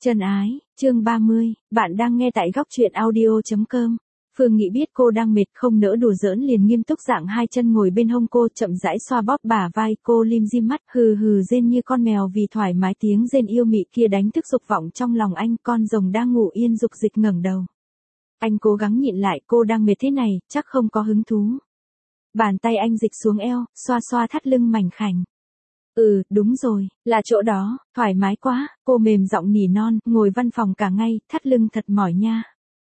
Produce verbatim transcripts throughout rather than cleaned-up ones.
Chân ái, chương ba mươi, bạn đang nghe tại góc truyện audio.com. Phương Nghị biết cô đang mệt không nỡ đùa giỡn liền nghiêm túc dạng hai chân ngồi bên hông cô chậm rãi xoa bóp bả vai cô lim dim mắt hừ hừ rên như con mèo vì thoải mái tiếng rên yêu mị kia đánh thức dục vọng trong lòng anh con rồng đang ngủ yên dục dịch ngẩng đầu. Anh cố gắng nhịn lại cô đang mệt thế này, chắc không có hứng thú. Bàn tay anh dịch xuống eo, xoa xoa thắt lưng mảnh khảnh. Ừ, đúng rồi, là chỗ đó, thoải mái quá, cô mềm giọng nỉ non, ngồi văn phòng cả ngày, thắt lưng thật mỏi nha.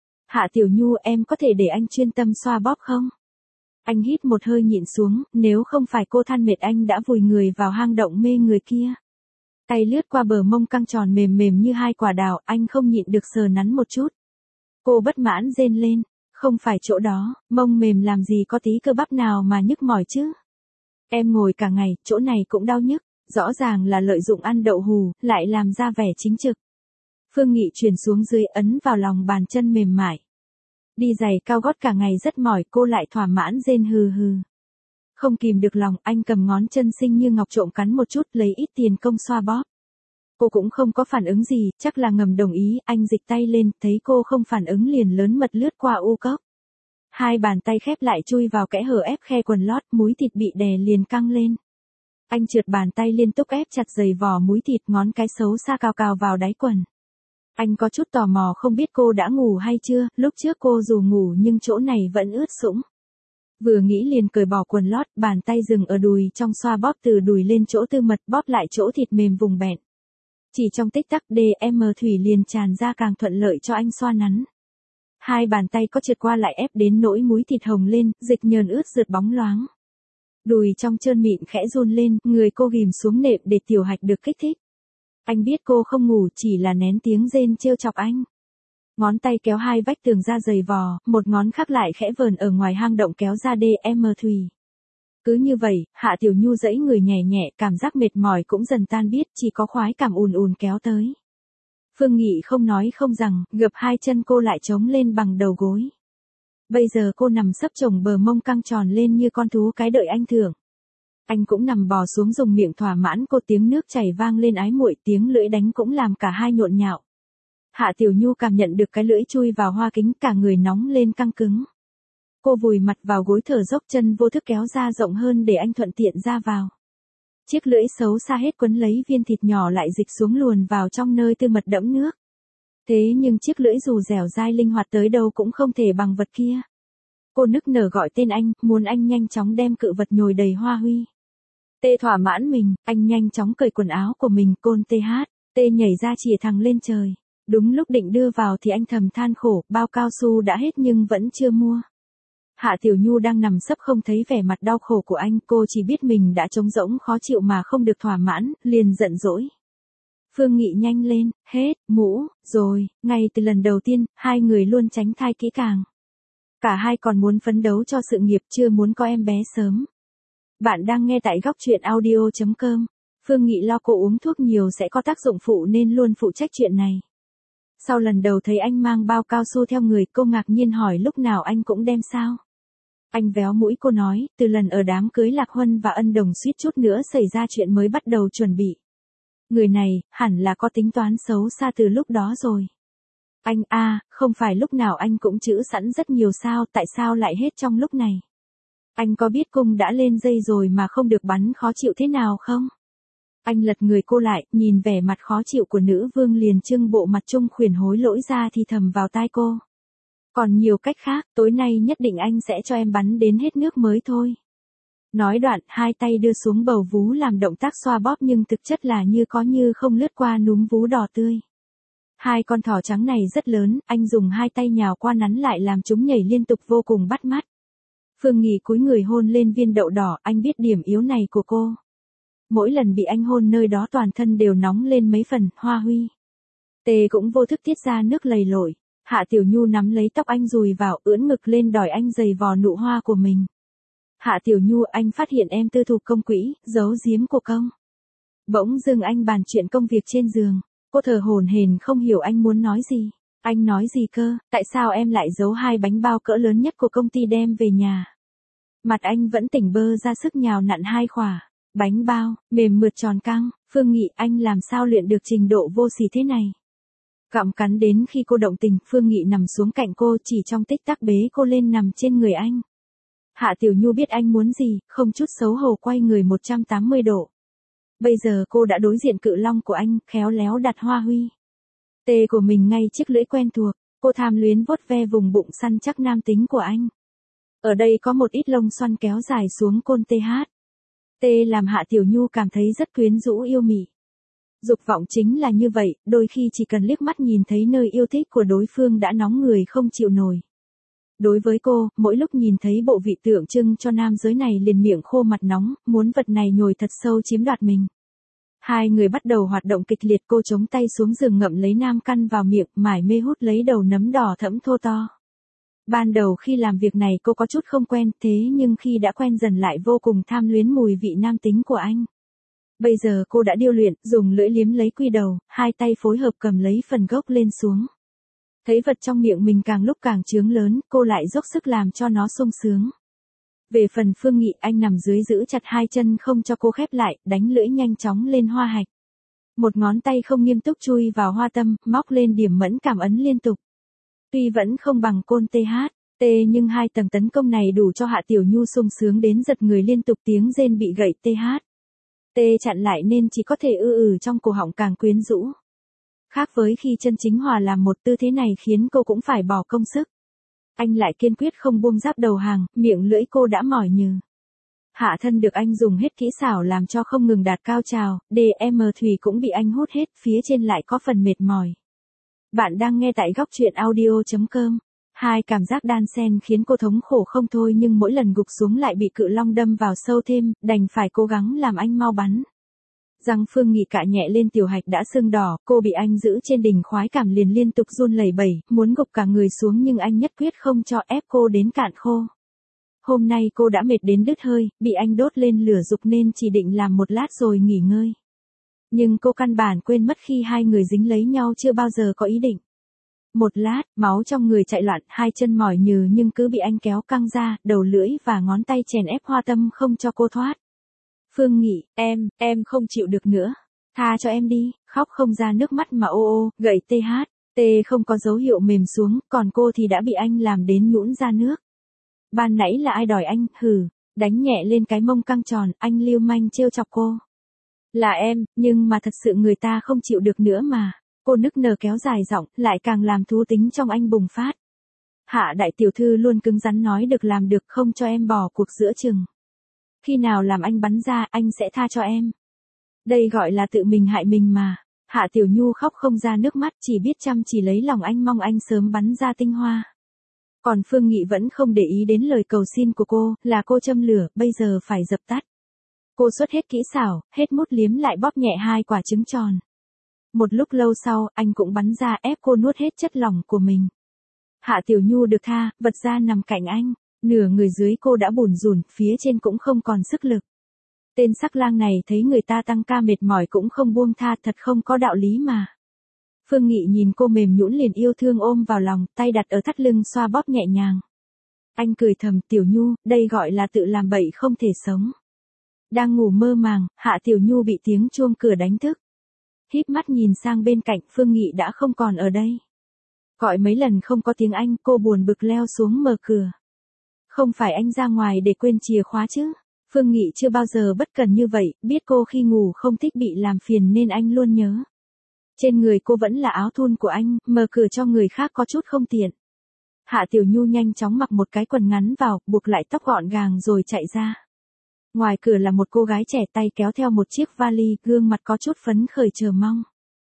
Hạ Tiểu Nhu em có thể để anh chuyên tâm xoa bóp không? Anh hít một hơi nhịn xuống, nếu không phải cô than mệt anh đã vùi người vào hang động mê người kia. Tay lướt qua bờ mông căng tròn mềm mềm như hai quả đào, anh không nhịn được sờ nắn một chút. Cô bất mãn rên lên, không phải chỗ đó, mông mềm làm gì có tí cơ bắp nào mà nhức mỏi chứ. Em ngồi cả ngày, chỗ này cũng đau nhức, rõ ràng là lợi dụng ăn đậu hù, lại làm ra vẻ chính trực. Phương Nghị chuyển xuống dưới ấn vào lòng bàn chân mềm mại. Đi giày cao gót cả ngày rất mỏi, cô lại thỏa mãn rên hừ hừ. Không kìm được lòng, anh cầm ngón chân xinh như ngọc trộm cắn một chút lấy ít tiền công xoa bóp. Cô cũng không có phản ứng gì, chắc là ngầm đồng ý, anh dịch tay lên, thấy cô không phản ứng liền lớn mật lướt qua u cốc. Hai bàn tay khép lại chui vào kẽ hở ép khe quần lót, múi thịt bị đè liền căng lên. Anh trượt bàn tay liên tục ép chặt giày vò múi thịt ngón cái xấu xa cào cào vào đáy quần. Anh có chút tò mò không biết cô đã ngủ hay chưa, lúc trước cô dù ngủ nhưng chỗ này vẫn ướt sũng. Vừa nghĩ liền cởi bỏ quần lót, bàn tay dừng ở đùi trong xoa bóp từ đùi lên chỗ tư mật bóp lại chỗ thịt mềm vùng bẹn. Chỉ trong tích tắc đê em thủy liền tràn ra càng thuận lợi cho anh xoa nắn. Hai bàn tay có trượt qua lại ép đến nỗi múi thịt hồng lên, dịch nhờn ướt rượt bóng loáng. Đùi trong trơn mịn khẽ run lên, người cô ghìm xuống nệm để tiểu hạch được kích thích. Anh biết cô không ngủ chỉ là nén tiếng rên trêu chọc anh. Ngón tay kéo hai vách tường ra giày vò, một ngón khác lại khẽ vờn ở ngoài hang động kéo ra đê em thủy. Cứ như vậy, Hạ Tiểu Nhu dẫy người nhẹ nhẹ, cảm giác mệt mỏi cũng dần tan biết, chỉ có khoái cảm ùn ùn kéo tới. Phương Nghị không nói không rằng, gập hai chân cô lại chống lên bằng đầu gối. Bây giờ cô nằm sấp chồng bờ mông căng tròn lên như con thú cái đợi anh thưởng. Anh cũng nằm bò xuống dùng miệng thỏa mãn cô tiếng nước chảy vang lên ái muội tiếng lưỡi đánh cũng làm cả hai nhộn nhạo. Hạ Tiểu Nhu cảm nhận được cái lưỡi chui vào hoa kính cả người nóng lên căng cứng. Cô vùi mặt vào gối thở dốc chân vô thức kéo ra rộng hơn để anh thuận tiện ra vào. Chiếc lưỡi xấu xa hết quấn lấy viên thịt nhỏ lại dịch xuống luồn vào trong nơi tư mật đẫm nước. Thế nhưng chiếc lưỡi dù dẻo dai linh hoạt tới đâu cũng không thể bằng vật kia. Cô nức nở gọi tên anh, muốn anh nhanh chóng đem cự vật nhồi đầy hoa huy. Tê thỏa mãn mình, anh nhanh chóng cởi quần áo của mình, côn tê hát, tê nhảy ra chìa thẳng lên trời. Đúng lúc định đưa vào thì anh thầm than khổ, bao cao su đã hết nhưng vẫn chưa mua. Hạ Tiểu Nhu đang nằm sấp không thấy vẻ mặt đau khổ của anh, cô chỉ biết mình đã trống rỗng khó chịu mà không được thỏa mãn, liền giận dỗi. Phương Nghị nhanh lên, hết, mũ, rồi, ngay từ lần đầu tiên, hai người luôn tránh thai kỹ càng. Cả hai còn muốn phấn đấu cho sự nghiệp chưa muốn có em bé sớm. Bạn đang nghe tại góc truyện audio.com. Phương Nghị lo cô uống thuốc nhiều sẽ có tác dụng phụ nên luôn phụ trách chuyện này. Sau lần đầu thấy anh mang bao cao su theo người cô ngạc nhiên hỏi lúc nào anh cũng đem sao. Anh véo mũi cô nói, từ lần ở đám cưới Lạc Huân và Ân Đồng suýt chút nữa xảy ra chuyện mới bắt đầu chuẩn bị. Người này, hẳn là có tính toán xấu xa từ lúc đó rồi. Anh a, à, không phải lúc nào anh cũng trữ sẵn rất nhiều sao, tại sao lại hết trong lúc này? Anh có biết cung đã lên dây rồi mà không được bắn khó chịu thế nào không? Anh lật người cô lại, nhìn vẻ mặt khó chịu của nữ vương liền trưng bộ mặt trung khuyển hối lỗi ra thì thầm vào tai cô. Còn nhiều cách khác, tối nay nhất định anh sẽ cho em bắn đến hết nước mới thôi. Nói đoạn, hai tay đưa xuống bầu vú làm động tác xoa bóp nhưng thực chất là như có như không lướt qua núm vú đỏ tươi. Hai con thỏ trắng này rất lớn, anh dùng hai tay nhào qua nắn lại làm chúng nhảy liên tục vô cùng bắt mắt. Phương Nghị cúi người hôn lên viên đậu đỏ, anh biết điểm yếu này của cô. Mỗi lần bị anh hôn nơi đó toàn thân đều nóng lên mấy phần, hoa huy. Tê cũng vô thức tiết ra nước lầy lội. Hạ Tiểu Nhu nắm lấy tóc anh dùi vào, ưỡn ngực lên đòi anh giày vò nụ hoa của mình. Hạ Tiểu Nhu, anh phát hiện em tư thục công quỹ, giấu giếm của công. Bỗng dưng anh bàn chuyện công việc trên giường. Cô thở hổn hển không hiểu anh muốn nói gì. Anh nói gì cơ, tại sao em lại giấu hai bánh bao cỡ lớn nhất của công ty đem về nhà? Mặt anh vẫn tỉnh bơ ra sức nhào nặn hai khỏa. Bánh bao, mềm mượt tròn căng, Phương Nghị anh làm sao luyện được trình độ vô sỉ thế này? Gặm cắn đến khi cô động tình, Phương Nghị nằm xuống cạnh cô, chỉ trong tích tắc bế cô lên nằm trên người anh. Hạ Tiểu Nhu biết anh muốn gì, không chút xấu hổ quay người một trăm tám mươi độ. Bây giờ cô đã đối diện cự long của anh, khéo léo đặt hoa huy tê của mình ngay chiếc lưỡi quen thuộc, cô tham luyến vuốt ve vùng bụng săn chắc nam tính của anh. Ở đây có một ít lông xoăn kéo dài xuống côn tê hát. Tê làm Hạ Tiểu Nhu cảm thấy rất quyến rũ yêu mị. Dục vọng chính là như vậy, đôi khi chỉ cần liếc mắt nhìn thấy nơi yêu thích của đối phương đã nóng người không chịu nổi. Đối với cô, mỗi lúc nhìn thấy bộ vị tượng trưng cho nam giới này liền miệng khô mặt nóng, muốn vật này nhồi thật sâu chiếm đoạt mình. Hai người bắt đầu hoạt động kịch liệt, cô chống tay xuống giường ngậm lấy nam căn vào miệng, mải mê hút lấy đầu nấm đỏ thẫm thô to. Ban đầu khi làm việc này cô có chút không quen, thế nhưng khi đã quen dần lại vô cùng tham luyến mùi vị nam tính của anh. Bây giờ cô đã điêu luyện, dùng lưỡi liếm lấy quy đầu, hai tay phối hợp cầm lấy phần gốc lên xuống. Thấy vật trong miệng mình càng lúc càng trướng lớn, cô lại dốc sức làm cho nó sung sướng. Về phần Phương Nghị, anh nằm dưới giữ chặt hai chân không cho cô khép lại, đánh lưỡi nhanh chóng lên hoa hạch. Một ngón tay không nghiêm túc chui vào hoa tâm, móc lên điểm mẫn cảm ấn liên tục. Tuy vẫn không bằng côn tê hát, tê nhưng hai tầng tấn công này đủ cho Hạ Tiểu Nhu sung sướng đến giật người liên tục, tiếng rên bị gậy tê hát. Tê chặn lại nên chỉ có thể ư ử trong cổ họng càng quyến rũ. Khác với khi chân chính hòa làm một, tư thế này khiến cô cũng phải bỏ công sức. Anh lại kiên quyết không buông giáp đầu hàng, miệng lưỡi cô đã mỏi nhừ. Hạ thân được anh dùng hết kỹ xảo làm cho không ngừng đạt cao trào, đê em thủy cũng bị anh hút hết, phía trên lại có phần mệt mỏi. Bạn đang nghe tại góc truyện audio chấm com. Hai cảm giác đan xen khiến cô thống khổ không thôi, nhưng mỗi lần gục xuống lại bị cự long đâm vào sâu thêm, đành phải cố gắng làm anh mau bắn. Răng Phương Nghị cạ nhẹ lên tiểu hạch đã sưng đỏ, cô bị anh giữ trên đỉnh khoái cảm liền liên tục run lẩy bẩy, muốn gục cả người xuống nhưng anh nhất quyết không cho, ép cô đến cạn khô. Hôm nay cô đã mệt đến đứt hơi, bị anh đốt lên lửa dục nên chỉ định làm một lát rồi nghỉ ngơi. Nhưng cô căn bản quên mất khi hai người dính lấy nhau chưa bao giờ có ý định. Một lát, máu trong người chạy loạn, hai chân mỏi nhừ nhưng cứ bị anh kéo căng ra, đầu lưỡi và ngón tay chèn ép hoa tâm không cho cô thoát. Phương Nghị, em, em không chịu được nữa. Tha cho em đi, khóc không ra nước mắt mà ô ô, gậy tê hát, tê không có dấu hiệu mềm xuống, còn cô thì đã bị anh làm đến nhũn ra nước. Ban nãy là ai đòi anh, hừ, đánh nhẹ lên cái mông căng tròn, anh lưu manh trêu chọc cô. Là em, nhưng mà thật sự người ta không chịu được nữa mà. Cô nức nở kéo dài giọng, lại càng làm thú tính trong anh bùng phát. Hạ đại tiểu thư luôn cứng rắn nói được làm được, không cho em bỏ cuộc giữa chừng. Khi nào làm anh bắn ra, anh sẽ tha cho em. Đây gọi là tự mình hại mình mà. Hạ Tiểu Nhu khóc không ra nước mắt, chỉ biết chăm chỉ lấy lòng anh, mong anh sớm bắn ra tinh hoa. Còn Phương Nghị vẫn không để ý đến lời cầu xin của cô, là cô châm lửa, bây giờ phải dập tắt. Cô xuất hết kỹ xảo, hết mút liếm lại bóp nhẹ hai quả trứng tròn. Một lúc lâu sau, anh cũng bắn ra, ép cô nuốt hết chất lỏng của mình. Hạ Tiểu Nhu được tha, vật ra nằm cạnh anh, nửa người dưới cô đã bủn rủn, phía trên cũng không còn sức lực. Tên sắc lang này thấy người ta tăng ca mệt mỏi cũng không buông tha, thật không có đạo lý mà. Phương Nghị nhìn cô mềm nhũn liền yêu thương ôm vào lòng, tay đặt ở thắt lưng xoa bóp nhẹ nhàng. Anh cười thầm, Tiểu Nhu, đây gọi là tự làm bậy không thể sống. Đang ngủ mơ màng, Hạ Tiểu Nhu bị tiếng chuông cửa đánh thức. Híp mắt nhìn sang bên cạnh, Phương Nghị đã không còn ở đây. Gọi mấy lần không có tiếng Anh, cô buồn bực leo xuống mở cửa. Không phải anh ra ngoài để quên chìa khóa chứ? Phương Nghị chưa bao giờ bất cần như vậy, biết cô khi ngủ không thích bị làm phiền nên anh luôn nhớ. Trên người cô vẫn là áo thun của anh, mở cửa cho người khác có chút không tiện. Hạ Tiểu Nhu nhanh chóng mặc một cái quần ngắn vào, buộc lại tóc gọn gàng rồi chạy ra. Ngoài cửa là một cô gái trẻ, tay kéo theo một chiếc vali, gương mặt có chút phấn khởi chờ mong.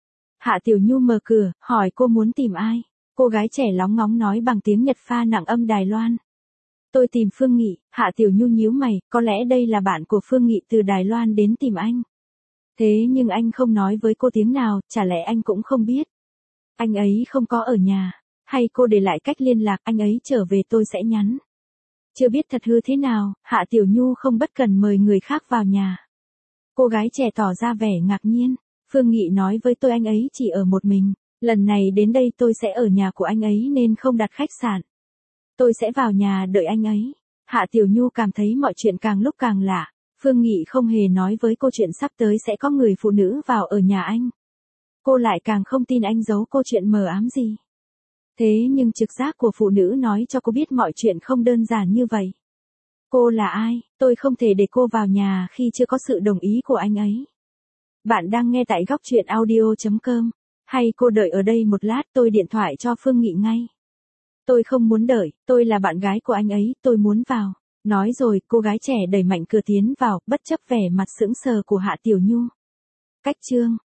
Hạ Tiểu Nhu mở cửa, hỏi cô muốn tìm ai. Cô gái trẻ lóng ngóng nói bằng tiếng Nhật pha nặng âm Đài Loan. Tôi tìm Phương Nghị. Hạ Tiểu Nhu nhíu mày, có lẽ đây là bạn của Phương Nghị từ Đài Loan đến tìm anh. Thế nhưng anh không nói với cô tiếng nào, chả lẽ anh cũng không biết. Anh ấy không có ở nhà, hay cô để lại cách liên lạc, anh ấy trở về tôi sẽ nhắn. Chưa biết thật hư thế nào, Hạ Tiểu Nhu không bất cần mời người khác vào nhà. Cô gái trẻ tỏ ra vẻ ngạc nhiên. Phương Nghị nói với tôi anh ấy chỉ ở một mình. Lần này đến đây tôi sẽ ở nhà của anh ấy nên không đặt khách sạn. Tôi sẽ vào nhà đợi anh ấy. Hạ Tiểu Nhu cảm thấy mọi chuyện càng lúc càng lạ. Phương Nghị không hề nói với cô chuyện sắp tới sẽ có người phụ nữ vào ở nhà anh. Cô lại càng không tin anh giấu cô chuyện mờ ám gì. Thế nhưng trực giác của phụ nữ nói cho cô biết mọi chuyện không đơn giản như vậy. Cô là ai? Tôi không thể để cô vào nhà khi chưa có sự đồng ý của anh ấy. Bạn đang nghe tại góc chuyện audio chấm com. Hay cô đợi ở đây một lát, tôi điện thoại cho Phương Nghị ngay. Tôi không muốn đợi, tôi là bạn gái của anh ấy, tôi muốn vào. Nói rồi, cô gái trẻ đẩy mạnh cửa tiến vào, bất chấp vẻ mặt sững sờ của Hạ Tiểu Nhu. Cách chương